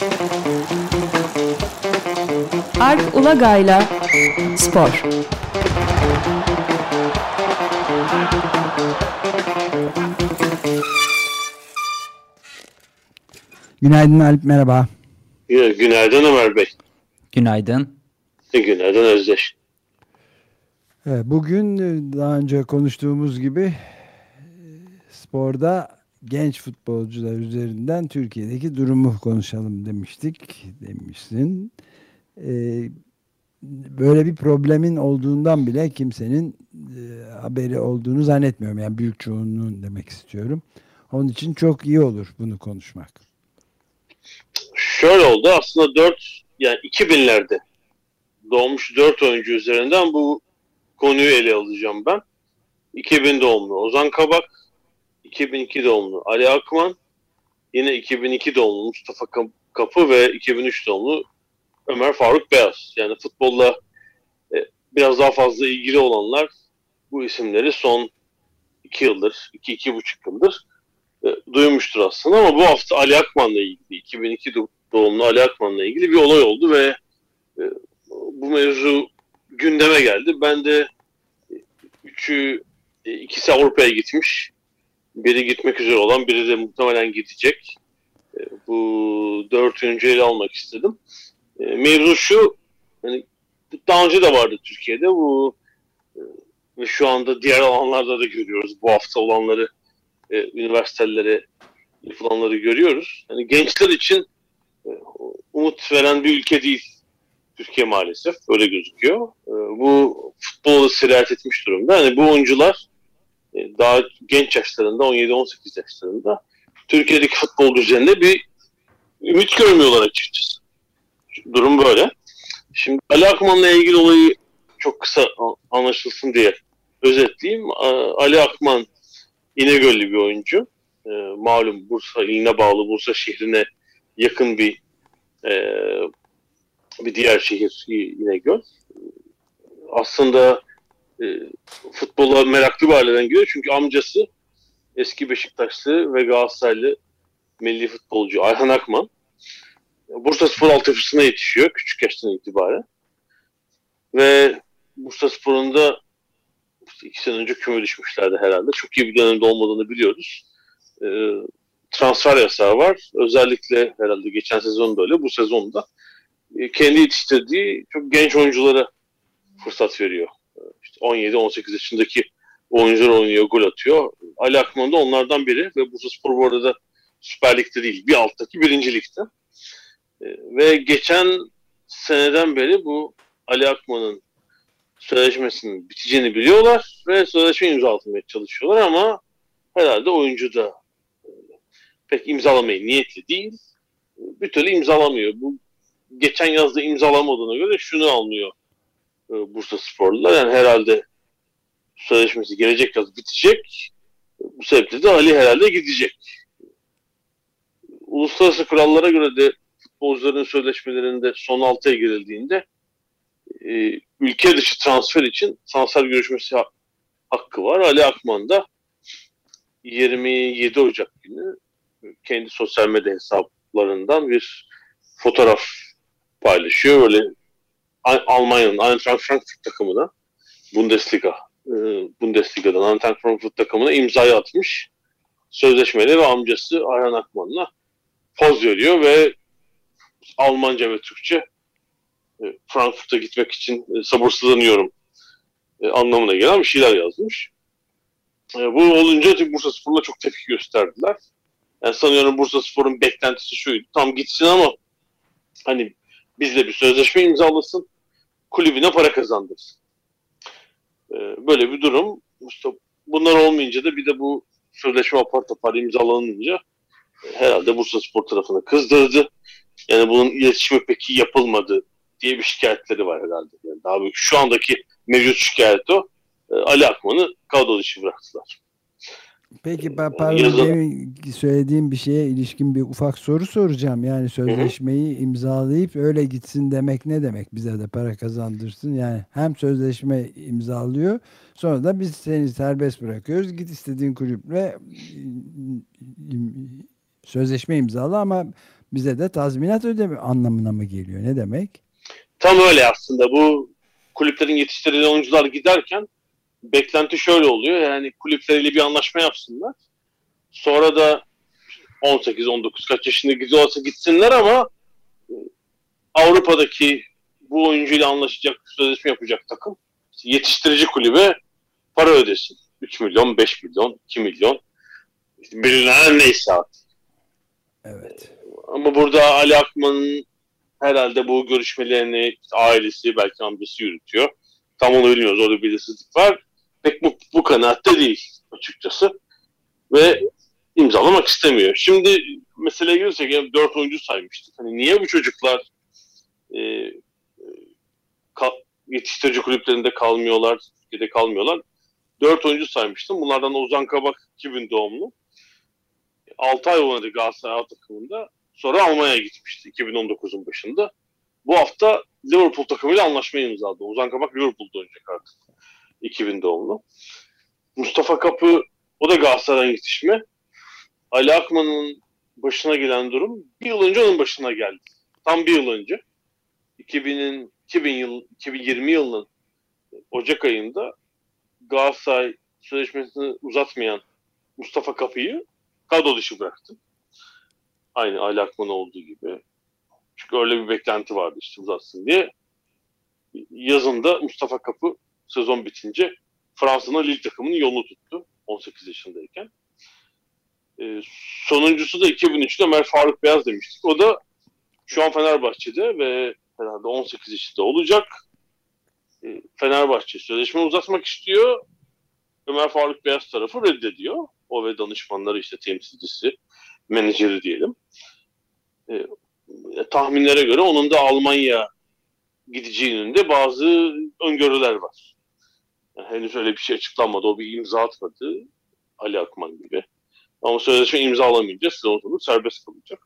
Alp Ulagay'la Spor. Günaydın Alp, merhaba. Günaydın Ömer Bey. Günaydın. Günaydın Özdeş. Evet, bugün daha önce konuştuğumuz gibi sporda genç futbolcular üzerinden Türkiye'deki durumu konuşalım demişsin. Böyle bir problemin olduğundan bile kimsenin haberi olduğunu zannetmiyorum. Yani büyük çoğunluğun demek istiyorum. Onun için çok iyi olur bunu konuşmak. Şöyle oldu aslında 2000'lerde doğmuş 4 oyuncu üzerinden bu konuyu ele alacağım ben. 2000 doğumlu Ozan Kabak, 2002 doğumlu Ali Akman, yine 2002 doğumlu Mustafa Kapı ve 2003 doğumlu Ömer Faruk Beyaz. Yani futbolla biraz daha fazla ilgili olanlar bu isimleri son 2 yıldır, 2-2,5 yıldır duymuştur aslında, ama bu hafta Ali Akman'la ilgili, 2002 doğumlu Ali Akman'la ilgili bir olay oldu ve bu mevzu gündeme geldi. Ben de ikisi Avrupa'ya gitmiş. Biri gitmek üzere olan, biri de muhtemelen gidecek. Bu 4 oyuncuyu ele almak istedim. Mevzu şu, hani daha önce de vardı Türkiye'de bu ve şu anda diğer alanlarda da görüyoruz. Bu hafta olanları, üniversitelere yapılanları görüyoruz. Yani gençler için umut veren bir ülke değil Türkiye maalesef. Öyle gözüküyor. Bu futbola sirayet etmiş durumda. Yani bu oyuncular daha genç yaşlarında, 17-18 yaşlarında Türkiye'deki futbol düzeninde bir ümit görmüyorlar açıkçası. Durum böyle. Şimdi Ali Akman'la ilgili olayı çok kısa anlaşılsın diye özetleyeyim. Ali Akman İnegöllü bir oyuncu. Malum Bursa iline bağlı, Bursa şehrine yakın bir diğer şehir İnegöl. Aslında futbola meraklı bir aileden geliyor. Çünkü amcası eski Beşiktaşlı ve Galatasaraylı milli futbolcu Ayhan Akman. Bursaspor altyapısına yetişiyor küçük yaştan itibaren. Ve Bursaspor'un da 2 sene önce küme düşmüşlerdi herhalde. Çok iyi bir dönemde olmadığını biliyoruz. Transfer yasağı var. Özellikle herhalde geçen sezon böyle, bu sezonda kendi yetiştirdiği çok genç oyunculara fırsat veriyor. İşte 17-18 yaşındaki oyuncular oynuyor, gol atıyor. Ali Akman da onlardan biri ve Bursaspor bu arada Süper Lig'de değil, bir alttaki 1. Lig'de. Ve geçen seneden beri bu Ali Akman'ın sözleşmesinin biteceğini biliyorlar ve sözleşme imzalatmaya çalışıyorlar, ama herhalde oyuncu da pek imzalamaya niyetli değil. Bir türlü imzalamıyor. Bu geçen yazda imzalamadığına göre şunu anlıyor Bursasporlular. Yani herhalde sözleşmesi gelecek yaz bitecek. Bu sebeple de Ali herhalde gidecek. Uluslararası kurallara göre de futbolcuların sözleşmelerinde son 6'ya girildiğinde ülke dışı transfer için transfer görüşmesi hakkı var. Ali Akman da 27 Ocak günü kendi sosyal medya hesaplarından bir fotoğraf paylaşıyor. Böyle Almanya'nın Eintracht Frankfurt takımına, Bundesliga'dan Eintracht Frankfurt takımına imzayı atmış. Sözleşmeli ve amcası Ayhan Akman'la poz veriyor ve Almanca ve Türkçe Frankfurt'a gitmek için sabırsızlanıyorum anlamına gelen bir şeyler yazmış. Bu olunca Bursaspor'la çok tepki gösterdiler. Yani sanıyorum Bursaspor'un beklentisi şuydu: tam gitsin ama hani bizle bir sözleşme imzalasın, kulübüne para kazandırsın. Böyle bir durum. İşte bunlar olmayınca da bir de bu sözleşme apar topar imzalanınca herhalde Bursaspor tarafını kızdırdı. Yani bunun iletişimi peki yapılmadı diye bir şikayetleri var herhalde. Yani daha büyük. Şu andaki mevcut şikayet o. Ali Akman'ı kadro dışı bıraktılar. Peki pardon, söylediğim bir şeye ilişkin bir ufak soru soracağım. Yani sözleşmeyi imzalayıp öyle gitsin demek ne demek? Bize de para kazandırsın. Yani hem sözleşme imzalıyor, sonra da biz seni serbest bırakıyoruz. Git istediğin kulüple sözleşme imzala ama bize de tazminat ödeme anlamına mı geliyor? Ne demek? Tam öyle aslında. Bu kulüplerin yetiştirdiği oyuncular giderken beklenti şöyle oluyor. Yani kulüpleriyle bir anlaşma yapsınlar. Sonra da 18-19 kaç yaşında gidiyorsa gitsinler ama Avrupa'daki bu oyuncuyla anlaşacak, sözleşme yapacak takım yetiştirici kulübe para ödesin. 3 milyon, 5 milyon, 2 milyon. İşte birilerine neyse artık. Evet. Ama burada Ali Akman'ın herhalde bu görüşmelerini işte ailesi, belki amcası yürütüyor. Tam onu bilmiyoruz. Orada bir belirsizlik var. Pek bu kanaatte değil açıkçası. Ve imzalamak istemiyor. Şimdi meseleye gelirsek, yani 4 oyuncu saymıştık. Hani niye bu çocuklar yetiştirici kulüplerinde kalmıyorlar, Türkiye'de kalmıyorlar? 4 oyuncu saymıştım. Bunlardan Ozan Kabak 2000 doğumlu. 6 ay oynadı Galatasaray A takımında. Sonra Almanya'ya gitmişti 2019'un başında. Bu hafta Liverpool takımıyla anlaşma imzaladı. Ozan Kabak Liverpool'da oynayacak artık. 2000 doğumlu. Mustafa Kapı, o da Galatasaray'dan yetişme. Ali Akman'ın başına gelen durum bir yıl önce onun başına geldi. Tam bir yıl önce. 2020 yılının Ocak ayında Galatasaray sözleşmesini uzatmayan Mustafa Kapı'yı kadro dışı bıraktı. Aynı Ali Akman olduğu gibi. Çünkü öyle bir beklenti vardı işte uzatsın diye. Yazında Mustafa Kapı sezon bitince Fransa'nın Lille takımının yolunu tuttu 18 yaşındayken. Sonuncusu da 2003'te Ömer Faruk Beyaz demiştik. O da şu an Fenerbahçe'de ve herhalde 18 yaşında olacak. Fenerbahçe sözleşme uzatmak istiyor. Ömer Faruk Beyaz tarafı reddediyor. O ve danışmanları, işte temsilcisi, menajeri diyelim. Tahminlere göre onun da Almanya gideceği yönünde bazı öngörüler var. Yani henüz öyle bir şey açıklanmadı. O bir imza atmadı Ali Akman gibi. Ama sözleşme imzalamayınca sezon sonu serbest kalacak.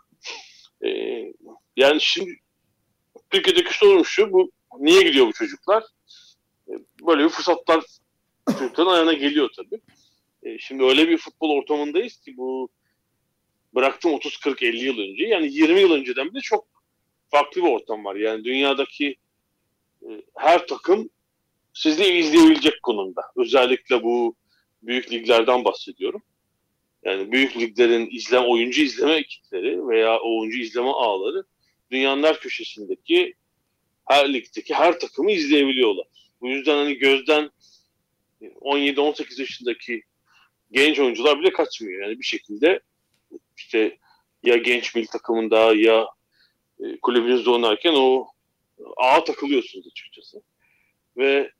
Yani şimdi Türkiye'deki sorun şu, bu niye gidiyor bu çocuklar? Böyle bir fırsatlar çocukların ayağına geliyor tabii. Şimdi öyle bir futbol ortamındayız ki bu bıraktım 30-40-50 yıl önce. Yani 20 yıl önceden bile çok farklı bir ortam var. Yani dünyadaki her takım sizi izleyebilecek konumda. Özellikle bu büyük liglerden bahsediyorum. Yani büyük liglerin oyuncu izleme ekipleri veya oyuncu izleme ağları dünyanın her köşesindeki her ligdeki her takımı izleyebiliyorlar. Bu yüzden hani gözden 17-18 yaşındaki genç oyuncular bile kaçmıyor. Yani bir şekilde işte ya genç milli takımında ya kulübünüzde oynarken o ağa takılıyorsunuz açıkçası. Ve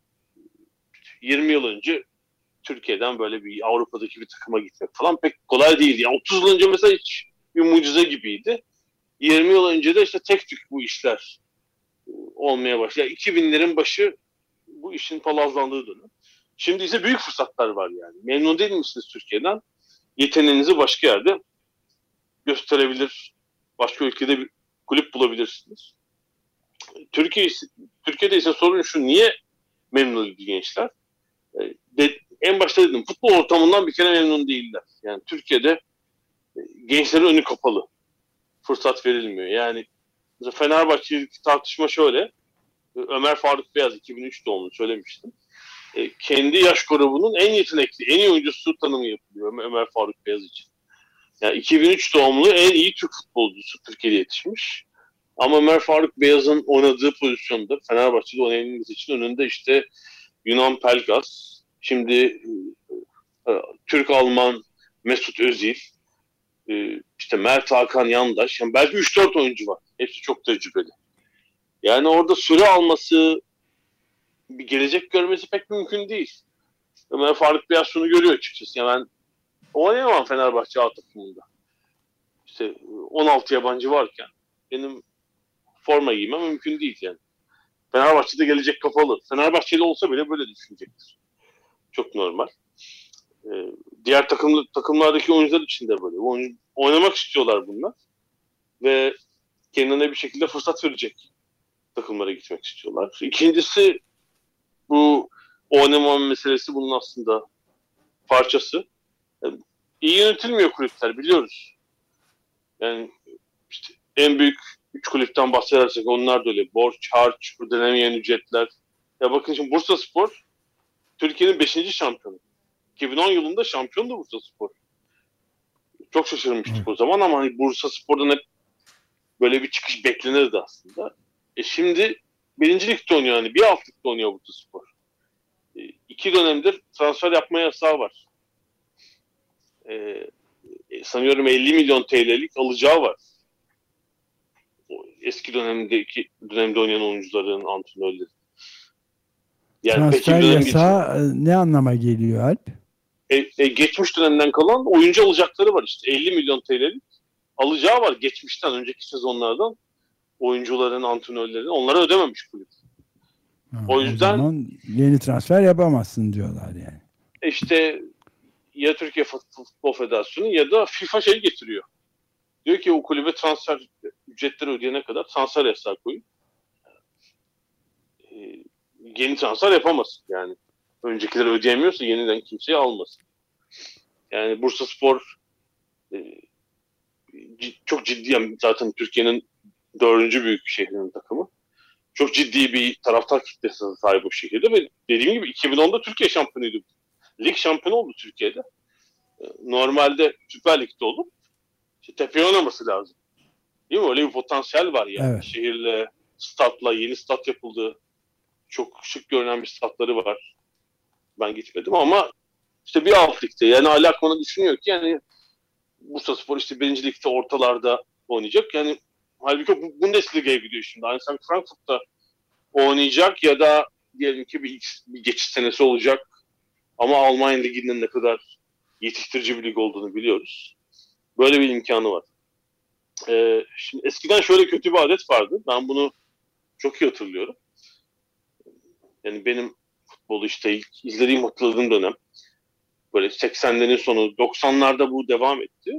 20 yıl önce Türkiye'den böyle bir Avrupa'daki bir takıma gitmek falan pek kolay değildi. Yani 30 yıl önce mesela hiç bir mucize gibiydi. 20 yıl önce de işte tek tük bu işler olmaya başladı. Yani 2000'lerin başı bu işin palazlandığı dönem. Şimdi ise büyük fırsatlar var yani. Memnun değil misiniz Türkiye'den? Yeteneğinizi başka yerde gösterebilir. Başka ülkede bir kulüp bulabilirsiniz. Türkiye'de ise sorun şu: niye memnun değil gençler? En başta dedim, futbol ortamından bir kere memnun değiller. Yani Türkiye'de gençlerin önü kapalı. Fırsat verilmiyor. Yani Fenerbahçe'deki tartışma şöyle. Ömer Faruk Beyaz 2003 doğumlu söylemiştim. Kendi yaş grubunun en yetenekli, en iyi oyuncusu tanımı yapılıyor Ömer Faruk Beyaz için. Yani 2003 doğumlu en iyi Türk futbolcusu Türkiye'de yetişmiş. Ama Ömer Faruk Beyaz'ın oynadığı pozisyonda Fenerbahçe'de oynayabilmesi için önünde işte Yunan Pelkas, şimdi Türk-Alman Mesut Özil, işte Mert Hakan Yandaş, yani belki 3-4 oyuncu var. Hepsi çok tecrübeli. Yani orada süre alması, bir gelecek görmesi pek mümkün değil. Ömer Faruk Beyaz şunu görüyor açıkçası. Yani ben oynayamam Fenerbahçe A takımında. İşte 16 yabancı varken benim forma giymem mümkün değil yani. Fenerbahçe'de gelecek kapalı. Fenerbahçeli olsa bile böyle düşünecektir. Çok normal. Diğer takımlardaki oyuncular için de böyle. Oynamak istiyorlar bunlar. Ve kendine bir şekilde fırsat verecek takımlara gitmek istiyorlar. İkincisi, bu oynama meselesi bunun aslında parçası. Yani iyi yönetilmiyor kulüpler, biliyoruz. Yani işte en büyük 3 kulüpten bahsedersek onlar da öyle. Borç, harç, ödenemeyen ücretler. Ya bakın şimdi Bursaspor Türkiye'nin 5. şampiyonu. 2010 yılında şampiyondu Bursaspor. Çok şaşırmıştık o zaman ama hani Bursaspor'dan hep böyle bir çıkış beklenirdi aslında. Şimdi 1. Lig'de oynuyor, yani bir alt ligde oynuyor Bursaspor. 2 dönemdir transfer yapma yasağı var. Sanıyorum 50 milyon TL'lik alacağı var. Eski dönemde oynayan oyuncuların, antrenörleri. Yani transfer yasağı ne anlama geliyor Alp? Geçmiş dönemden kalan oyuncu alacakları var işte. 50 milyon TL'lik alacağı var geçmişten, önceki sezonlardan oyuncuların, antrenörlerin. Onlara ödememiş kulüp. O yüzden o zaman yeni transfer yapamazsın diyorlar yani. İşte ya Türkiye Futbol Federasyonu ya da FIFA getiriyor. Diyor ki o kulübe transfer ücretleri ödeyene kadar transfer yasağı koyun. Yeni transfer yapamazsın yani. Öncekileri ödeyemiyorsa yeniden kimseyi almasın. Yani Bursaspor çok ciddi, yani zaten Türkiye'nin 4. büyük şehrinin takımı. Çok ciddi bir taraftar kitlesine sahip o şehirde ve dediğim gibi 2010'da Türkiye şampiyonuydu. Lig şampiyonu oldu Türkiye'de. Normalde Süper Lig'de olup tepeye oynaması lazım. Değil mi? Öyle bir potansiyel var yani. Evet. Şehirle, statla, yeni stat yapıldı. Çok şık görünen bir statları var. Ben gitmedim ama işte bir alt ligde. Yani Ali Akman'ı düşünüyor ki yani Bursaspor işte 1. Lig'de ortalarda oynayacak. Yani halbuki Bundesliga'ya gidiyor şimdi. Hani sen Frankfurt'ta oynayacak ya da diyelim ki bir geçiş senesi olacak. Ama Almanya Ligi'nin ne kadar yetiştirici bir lig olduğunu biliyoruz. Böyle bir imkanı var. Şimdi eskiden şöyle kötü bir adet vardı. Ben bunu çok iyi hatırlıyorum. Yani benim futbolu işte ilk izlediğim, hatırladığım dönem böyle 80'lerin sonu, 90'larda bu devam etti.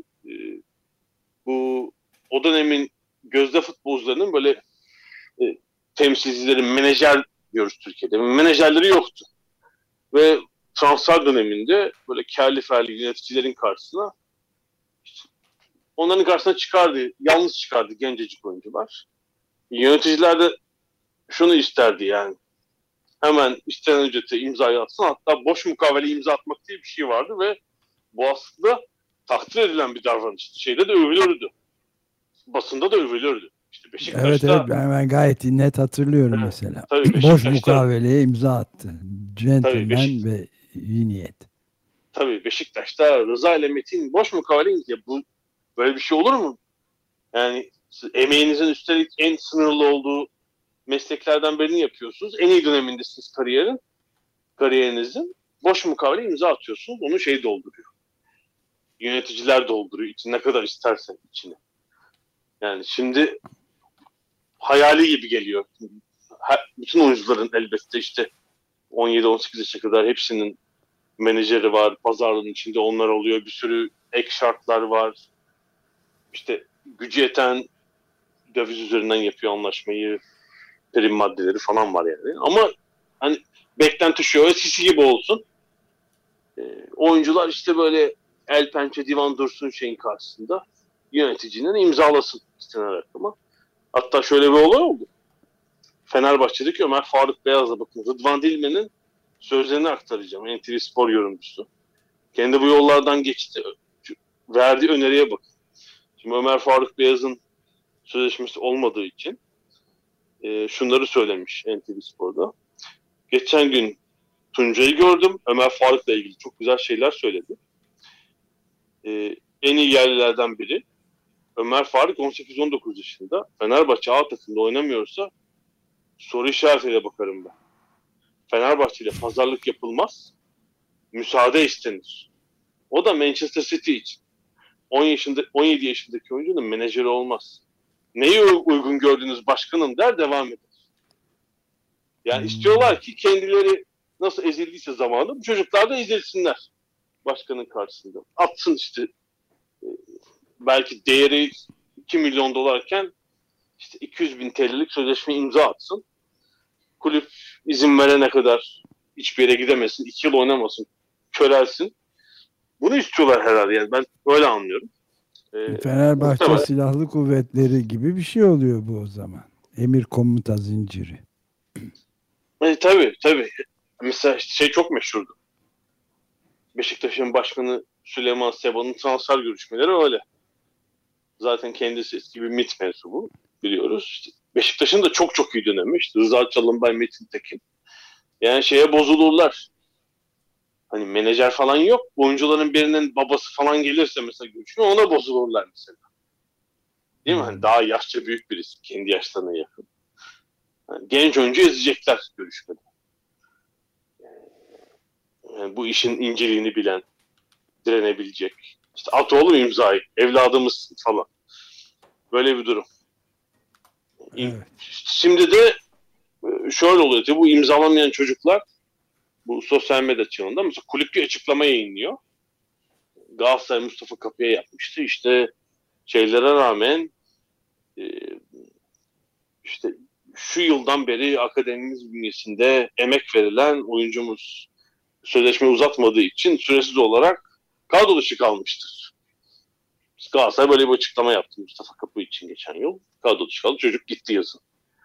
O dönemin gözde futbolcularının böyle temsilcileri, menajer diyoruz Türkiye'de. Menajerleri yoktu. Ve transfer döneminde böyle kârlı ferli yöneticilerin karşısına, onların karşısına yalnız çıkardı gencecik oyuncular. Yöneticiler de şunu isterdi yani. Hemen istenen ücrete imzayı atsın. Hatta boş mukavele imza atmak diye bir şey vardı ve bu aslında takdir edilen bir davranış. Şeyde de övülürdü. Basında da övülürdü. İşte Beşiktaş'ta... Evet, ben gayet net hatırlıyorum mesela. Boş mukaveleye imza attı. Gentleman ve iyi niyet. Tabii Beşiktaş'ta Rıza ile Metin boş mukavele imza. Böyle bir şey olur mu? Yani emeğinizin üstelik en sınırlı olduğu mesleklerden birini yapıyorsunuz. En iyi dönemindesiniz kariyerinizin. Boş mukavele imza atıyorsunuz. Onu dolduruyor. Yöneticiler dolduruyor. Ne kadar istersen içine. Yani şimdi hayali gibi geliyor. Bütün oyuncuların elbette işte 17-18 yaşa kadar hepsinin menajeri var. Pazarlığın içinde onlar oluyor. Bir sürü ek şartlar var. İşte gücü yeten döviz üzerinden yapıyor anlaşmayı. Prim maddeleri falan var yani. Ama hani beklenti şu, eskisi gibi olsun. Oyuncular işte böyle el pençe divan dursun şeyin karşısında. Yöneticinin imzalasın istenen rakamı. Hatta şöyle bir olay oldu. Fenerbahçe'deki Ömer Faruk Beyaz'la bakın. Rıdvan Dilmen'in sözlerini aktaracağım. NTV Spor yorumcusu. Kendi bu yollardan geçti. Verdiği öneriye bakın. Şimdi Ömer Faruk Beyaz'ın sözleşmesi olmadığı için şunları söylemiş NTV Spor'da. Geçen gün Tuncay'ı gördüm. Ömer Faruk'la ilgili çok güzel şeyler söyledi. En iyi yerlilerden biri. Ömer Faruk 18-19 yaşında. Fenerbahçe A takımda oynamıyorsa soru işaretiyle bakarım ben. Fenerbahçe ile pazarlık yapılmaz. Müsaade istenir. O da Manchester City için. 17 yaşındaki oyuncunun menajeri olmaz. Neyi uygun gördünüz başkanım der, devam eder. Yani istiyorlar ki kendileri nasıl ezildiyse zamanında bu çocuklar da ezilsinler başkanın karşısında. Atsın işte belki değeri 2 milyon dolarken işte 200 bin TL'lik sözleşme imza atsın. Kulüp izin verene kadar hiçbir yere gidemesin, 2 yıl oynamasın, körelsin. Bunu istiyorlar herhalde yani, ben öyle anlıyorum. Fenerbahçe Muhtemelen. Silahlı Kuvvetleri gibi bir şey oluyor bu o zaman. Emir komuta zinciri. Tabii. Mesela işte şey çok meşhurdu. Beşiktaş'ın başkanı Süleyman Seba'nın transfer görüşmeleri öyle. Zaten kendisi eski bir MİT mensubu biliyoruz. İşte Beşiktaş'ın da çok çok iyi dönemi. İşte Rıza Çalınbay, Metin Tekin. Yani şeye bozulurlar. Hani menajer falan yok. Oyuncuların birinin babası falan gelirse mesela görüşme ona bozulurlar mesela. Değil mi? Hani daha yaşça büyük birisi. Kendi yaşlarına yakın. Yani genç oyuncu ezecekler görüşmede. Yani bu işin inceliğini bilen, direnebilecek. İşte at oğlum imzayı. Evladımızsın falan. Böyle bir durum. Evet. Şimdi de şöyle oluyor. Bu imzalamayan çocuklar bu sosyal medya çağında mesela kulüp bir açıklama yayınlıyor. Galatasaray Mustafa Kapı'ya yapmıştı. İşte şeylere rağmen işte şu yıldan beri akademimiz bünyesinde emek verilen oyuncumuz sözleşme uzatmadığı için süresiz olarak kadro dışı kalmıştır. Galatasaray böyle bir açıklama yaptı Mustafa Kapı için geçen yıl. Kadro dışı kaldı. Çocuk gitti yazın.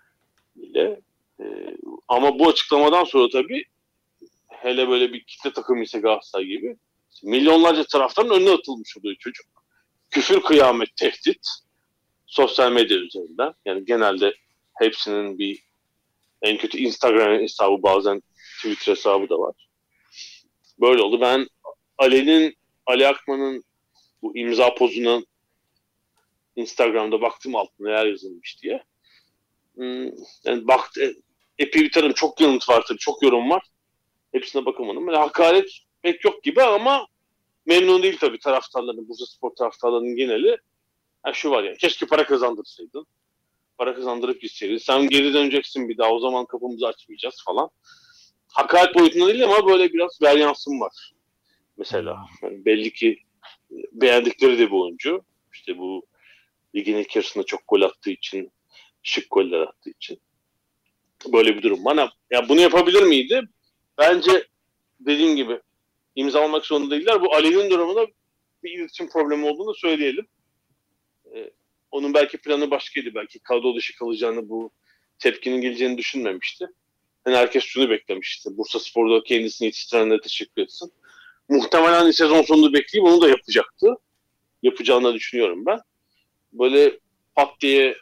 Ama bu açıklamadan sonra tabii hele böyle bir kitle takımı ise Galatasaray gibi milyonlarca taraftarın önüne atılmış oluyor çocuk. Küfür, kıyamet, tehdit sosyal medya üzerinden. Yani genelde hepsinin bir en kötü Instagram hesabı bazen Twitter hesabı da var. Böyle oldu. Ben Ali Akman'ın bu imza pozuna Instagram'da baktım altına neler yazılmış diye. Yani epey bir tarım çok yanıt var tabii çok yorum var. Hepsine bakamadım. Böyle hakaret pek yok gibi ama memnun değil tabii taraftarların, Bursaspor taraftarlarının geneli. Şu var ya, keşke para kazandırsaydın. Para kazandırıp gitseydin. Sen geri döneceksin bir daha, o zaman kapımızı açmayacağız falan. Hakaret boyutunda değil ama böyle biraz veryansım var. Mesela yani belli ki beğendikleri de bir oyuncu. İşte bu ligin ilk yarısında çok gol attığı için, şık goller attığı için. Böyle bir durum. Ya bunu yapabilir miydi? Bence dediğim gibi imzalamak zorunda değiller. Bu Ali'nin durumunda bir iletişim problemi olduğunu söyleyelim. Onun belki planı başkaydı. Belki kadro dışı kalacağını, bu tepkinin geleceğini düşünmemişti. Yani herkes şunu beklemişti. Bursaspor'da kendisini yetiştirenlere teşekkür etsin. Muhtemelen sezon sonunu bekleyip onu da yapacaktı. Yapacağını düşünüyorum ben. Böyle pat diye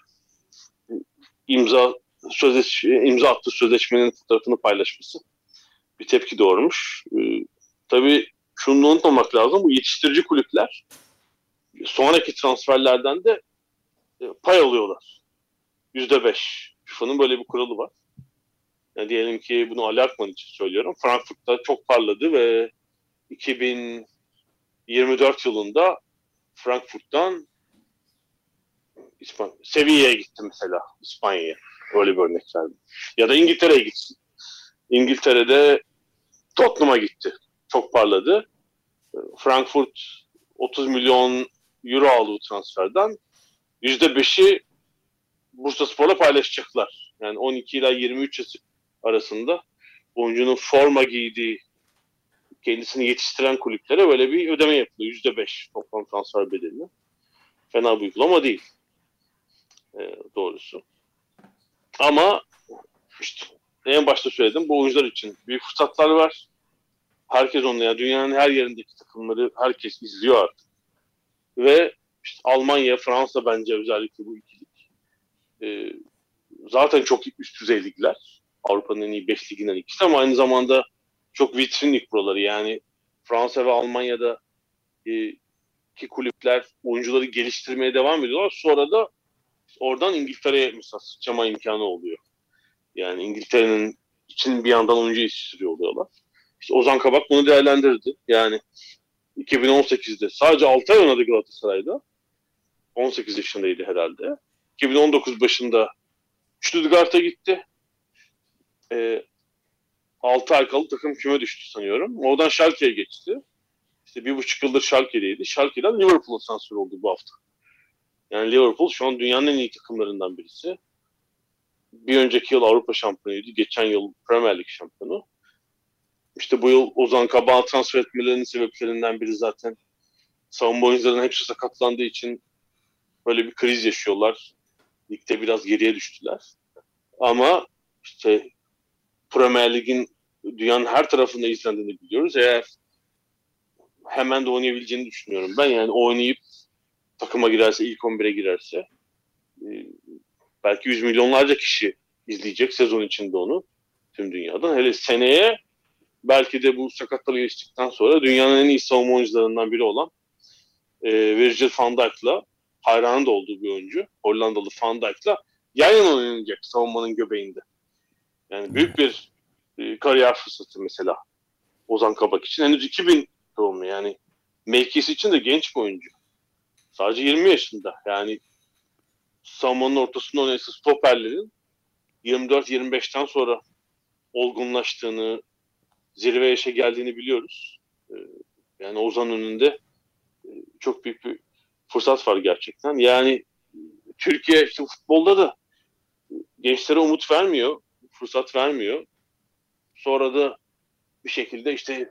imza attığı sözleşmenin fotoğrafını paylaşması bir tepki doğurmuş. Tabii şunu unutmamak lazım. Bu yetiştirici kulüpler sonraki transferlerden de pay alıyorlar. %5. FIFA'nın böyle bir kuralı var. Yani diyelim ki bunu Ali Akman için söylüyorum. Frankfurt'ta çok parladı ve 2024 yılında Frankfurt'tan Sevilla'ya gitti mesela, İspanya'ya. Öyle bir örnek verdim. Ya da İngiltere'ye gitsin. İngiltere'de Tottenham'a gitti. Çok parladı. Frankfurt 30 milyon euro aldı bu transferden. %5'i Bursaspor'la paylaşacaklar. Yani 12 ila 23 yaş arasında oyuncunun forma giydiği, kendisini yetiştiren kulüplere böyle bir ödeme yapılıyor. %5 toplam transfer bedelini. Fena bir uygulama değil. Doğrusu. Ama işte en başta söyledim, bu oyuncular için büyük fırsatlar var. Herkes onunla, ya dünyanın her yerindeki takımları herkes izliyor artık. Ve işte Almanya, Fransa bence özellikle bu ikilik. Zaten çok üst düzey ligler. Avrupa'nın en iyi 5 liginden ikisi ama aynı zamanda çok vitrin lig buraları. Yani Fransa ve Almanya'da ki kulüpler oyuncuları geliştirmeye devam ediyorlar. Sonra da oradan İngiltere'ye mesela sıçrama imkanı oluyor. Yani İngiltere'nin için bir yandan oyuncu yetiştiriyor oluyorlar. İşte Ozan Kabak bunu değerlendirdi. Yani 2018'de sadece 6 ay oynadı Galatasaray'da. 18 yaşındaydı herhalde. 2019 başında Stuttgart'a gitti. 6 ay kalı takım küme düştü sanıyorum. Oradan Schalke'ye geçti. İşte 1,5 yıldır Schalke'deydi. Schalke'den Liverpool'a transfer oldu bu hafta. Yani Liverpool şu an dünyanın en iyi takımlarından birisi. Bir önceki yıl Avrupa şampiyonuydu. Geçen yıl Premier Lig şampiyonu. İşte bu yıl Ozan Kabak'ı transfer etmelerinin sebeplerinden biri zaten savunma oyuncularının hepsi sakatlandığı için böyle bir kriz yaşıyorlar. Ligde biraz geriye düştüler. Ama işte Premier Lig'in dünyanın her tarafında izlendiğini biliyoruz. Eğer hemen de oynayabileceğini düşünüyorum ben. Yani oynayıp takıma girerse, ilk 11'e girerse belki yüz milyonlarca kişi izleyecek sezon içinde onu tüm dünyadan. Hele seneye belki de bu sakatlığı geçtikten sonra dünyanın en iyi savunma oyuncularından biri olan Virgil van Dijk'la, hayranı da olduğu bir oyuncu, Hollandalı Van Dijk'la yan yana oynayacak savunmanın göbeğinde. Yani büyük bir kariyer fırsatı mesela Ozan Kabak için. Henüz 2000 doğumlu, yani mevkisi için de genç bir oyuncu. Sadece 20 yaşında. Yani savunmanın ortasında oynayan stoperlerin 24-25'ten sonra olgunlaştığını, zirve yaşa geldiğini biliyoruz. Yani Ozan önünde çok büyük bir fırsat var gerçekten. Yani Türkiye işte futbolda da gençlere umut vermiyor, fırsat vermiyor. Sonra da bir şekilde işte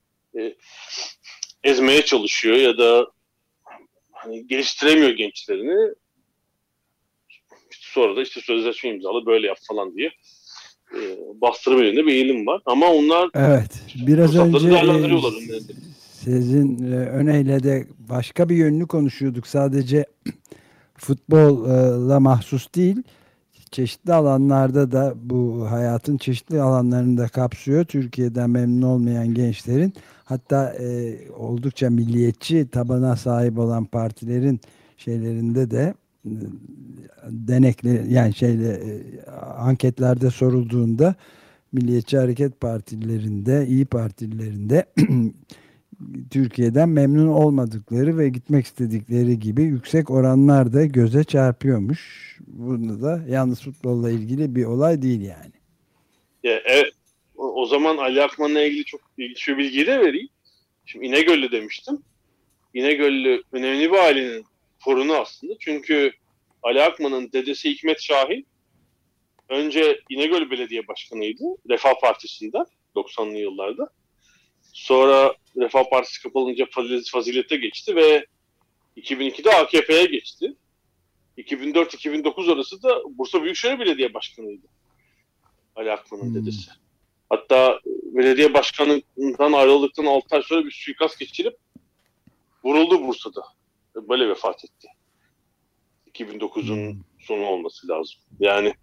ezmeye çalışıyor ya da hani geliştiremiyor gençlerini. İşte sonra da işte sözleşme imzalı böyle yap falan diye bastırma yönünde bir eğilim var. Ama onlar evet, biraz önce değerlendiriyorlar. sizin öneyle de başka bir yönünü konuşuyorduk. Sadece futbolla mahsus değil, çeşitli alanlarda da, bu hayatın çeşitli alanlarını da kapsıyor. Türkiye'den memnun olmayan gençlerin, hatta oldukça milliyetçi tabana sahip olan partilerin şeylerinde de denekli, yani anketlerde sorulduğunda Milliyetçi Hareket Partilerinde, İyi Partilerinde Türkiye'den memnun olmadıkları ve gitmek istedikleri gibi yüksek oranlar da göze çarpıyormuş. Bunu da yalnız futbolla ilgili bir olay değil yani. Ya, evet. O zaman Ali Akman'la ilgili çok ilginç bir bilgi de vereyim. Şimdi İnegöllü demiştim. İnegöllü önemli bir ailenin torunu aslında. Çünkü Ali Akman'ın dedesi Hikmet Şahin önce İnegöl Belediye Başkanı'ydı Refah Partisi'nde 90'lı yıllarda. Sonra Refah Partisi kapalınca Fazilet'e geçti ve 2002'de AKP'ye geçti. 2004-2009 arası da Bursa Büyükşehir Belediye Başkanı'ydı Ali Akman'ın dedesi. Hatta belediye başkanından ayrıldıktan 6 ay sonra bir suikast geçirip vuruldu Bursa'da. Böyle vefat etti. 2009'un sonu olması lazım. Yani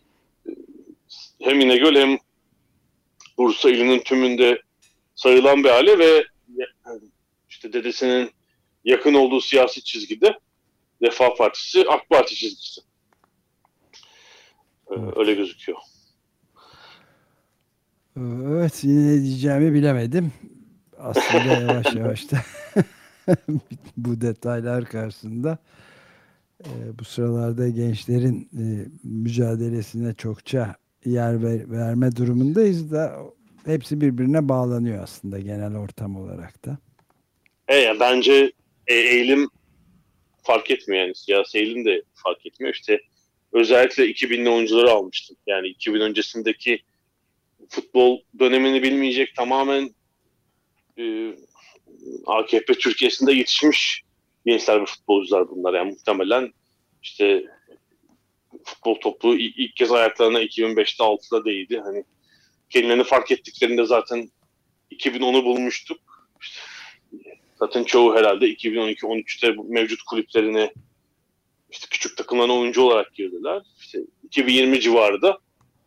hem İnegöl hem Bursa ilinin tümünde sayılan bir aile ve işte dedesinin yakın olduğu siyasi çizgide Refah Partisi, AK Parti çizgisi. Öyle gözüküyor. Evet, yine ne diyeceğimi bilemedim. Aslında yavaş yavaş da bu detaylar karşısında bu sıralarda gençlerin mücadelesine çokça yer verme durumundayız da hepsi birbirine bağlanıyor aslında genel ortam olarak da. Bence eğilim fark etmiyor, yani siyasi eğilim de fark etmiyor. İşte özellikle 2000'li oyuncuları almıştım. Yani 2000 öncesindeki futbol dönemini bilmeyecek, tamamen AKP Türkiye'sinde yetişmiş gençler ve futbolcular bunlar. Yani muhtemelen işte futbol topu ilk kez ayaklarına 2005'te 6'da değdi. Hani kendilerini fark ettiklerinde zaten 2010'u bulmuştuk. İşte zaten çoğu herhalde 2012-13'te mevcut kulüplerine işte küçük takımlarına oyuncu olarak girdiler. İşte 2020 civarında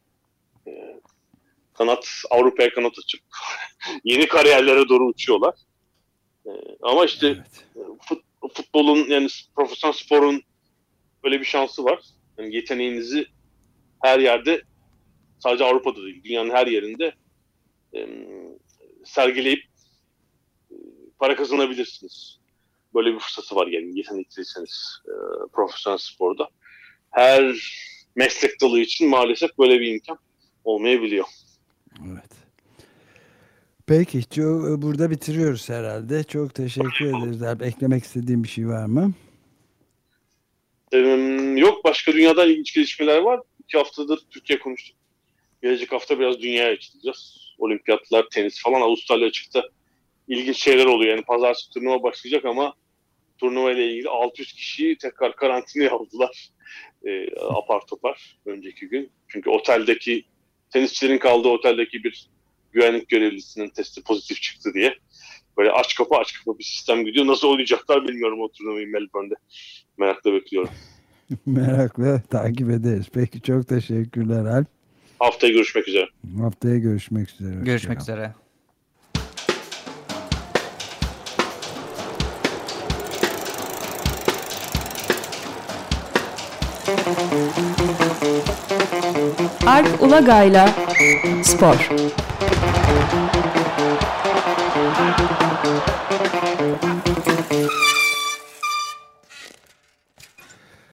Avrupa'ya kanat açıp yeni kariyerlere doğru uçuyorlar. Ama işte evet, futbolun, yani profesyonel sporun böyle bir şansı var. Yani yeteneğinizi her yerde, sadece Avrupa'da değil, dünyanın her yerinde sergileyip para kazanabilirsiniz. Böyle bir fırsatı var yani, yetenekliyseniz profesyonel sporda. Her meslek dalı için maalesef böyle bir imkan olmayabiliyor. Evet. Peki, burada bitiriyoruz herhalde. Çok teşekkür ederiz. Eklemek istediğim bir şey var mı? Yok, başka dünyadan ilginç gelişmeler var. 2 haftadır Türkiye konuştuk. Gelecek hafta biraz dünyaya açılacağız. Olimpiyatlar, tenis falan, Avustralya açıkta ilginç şeyler oluyor. Yani pazartesi turnuva başlayacak ama turnuva ile ilgili 600 kişiyi tekrar karantinaya aldılar. Apar topar önceki gün. Çünkü oteldeki tenisçilerin kaldığı oteldeki bir güvenlik görevlisinin testi pozitif çıktı diye. Böyle aç kapı bir sistem gidiyor. Nasıl oynayacaklar bilmiyorum o turnuvayı Melbourne'de. Merakla bekliyorum. Merakla takip ederiz. Peki çok teşekkürler Alp. Haftaya görüşmek üzere. Haftaya görüşmek üzere. Görüşmek üzere. Alp Ulagay'la Spor.